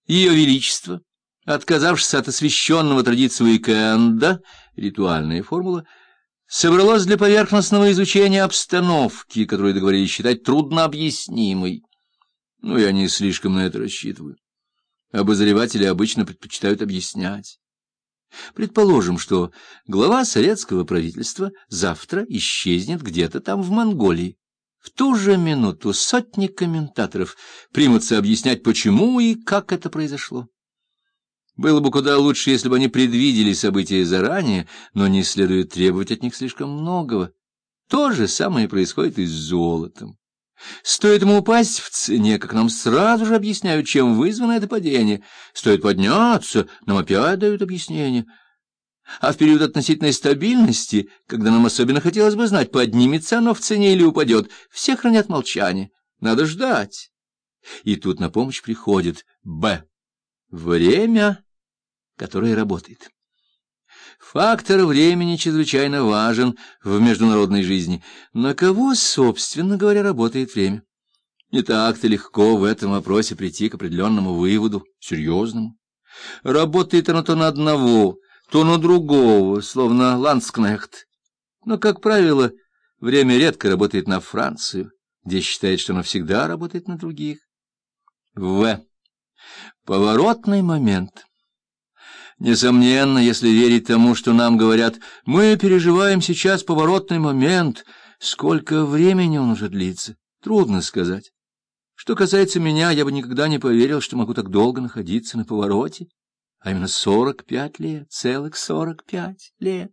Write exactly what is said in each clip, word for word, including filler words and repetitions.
Ее Величество, отказавшись от освященного традицию уикенда, ритуальная формула, собралось для поверхностного изучения обстановки, которую договорились считать труднообъяснимой. Ну, я не слишком на это рассчитываю. Обозреватели обычно предпочитают объяснять. Предположим, что глава советского правительства завтра исчезнет где-то там в Монголии. В ту же минуту сотни комментаторов примутся объяснять, почему и как это произошло. Было бы куда лучше, если бы они предвидели события заранее, но не следует требовать от них слишком многого. То же самое происходит и с золотом. Стоит ему упасть в цене, как нам сразу же объясняют, чем вызвано это падение. Стоит подняться, нам опять дают объяснение. А в период относительной стабильности, когда нам особенно хотелось бы знать, поднимется оно в цене или упадет, все хранят молчание. Надо ждать. И тут на помощь приходит Б. Время, которое работает. Фактор времени чрезвычайно важен в международной жизни. На кого, собственно говоря, работает время? Не так-то легко в этом вопросе прийти к определенному выводу, серьезному. Работает оно то на одного, то на другого, словно ландскнехт. Но, как правило, время редко работает на Францию, где считает, что оно всегда работает на других. В. Поворотный момент. Несомненно, если верить тому, что нам говорят, мы переживаем сейчас поворотный момент, сколько времени он уже длится, трудно сказать. Что касается меня, я бы никогда не поверил, что могу так долго находиться на повороте, а именно сорок пять лет, целых сорок пять лет.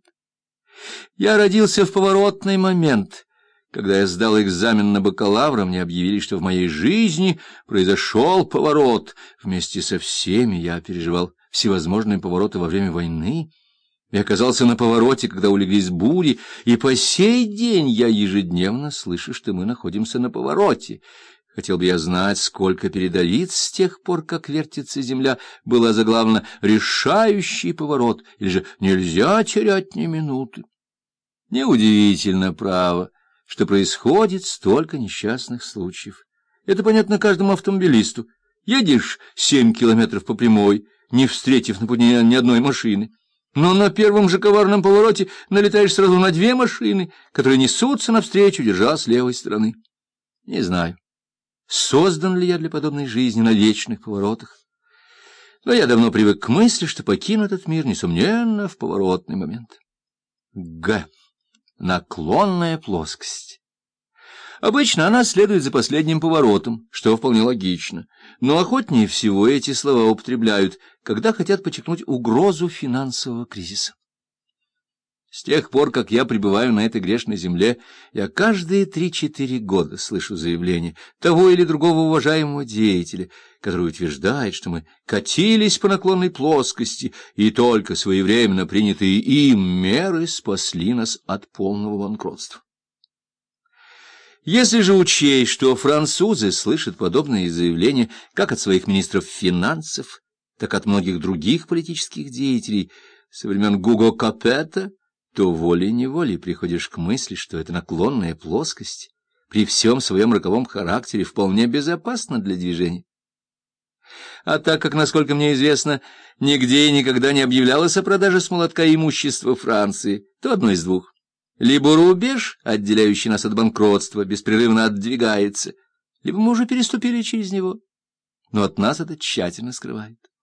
Я родился в поворотный момент. Когда я сдал экзамен на бакалавра, мне объявили, что в моей жизни произошел поворот. Вместе со всеми я переживал всевозможные повороты во время войны. Я оказался на повороте, когда улеглись бури, и по сей день я ежедневно слышу, что мы находимся на повороте. Хотел бы я знать, сколько передовиц с тех пор, как вертится земля, была заглавлена «Решающий поворот» или же «Нельзя терять ни минуты». Неудивительно, право, что происходит столько несчастных случаев. Это понятно каждому автомобилисту. Едешь семь километров по прямой, не встретив на пути ни одной машины, но на первом же коварном повороте налетаешь сразу на две машины, которые несутся навстречу, держа с левой стороны. Не знаю, создан ли я для подобной жизни на вечных поворотах, но я давно привык к мысли, что покину этот мир, несомненно, в поворотный момент. Г. Наклонная плоскость. Обычно она следует за последним поворотом, что вполне логично, но охотнее всего эти слова употребляют, когда хотят подчеркнуть угрозу финансового кризиса. С тех пор, как я пребываю на этой грешной земле, я каждые три-четыре года слышу заявление того или другого уважаемого деятеля, который утверждает, что мы катились по наклонной плоскости, и только своевременно принятые им меры спасли нас от полного банкротства. Если же учесть, что французы слышат подобные заявления как от своих министров финансов, так от многих других политических деятелей со времен Гуго Капетта, то волей-неволей приходишь к мысли, что эта наклонная плоскость при всем своем роковом характере вполне безопасна для движения. А так как, насколько мне известно, нигде и никогда не объявлялось о продаже с молотка имущества Франции, то одно из двух. Либо рубеж, отделяющий нас от банкротства, беспрерывно отдвигается, либо мы уже переступили через него, но от нас это тщательно скрывают.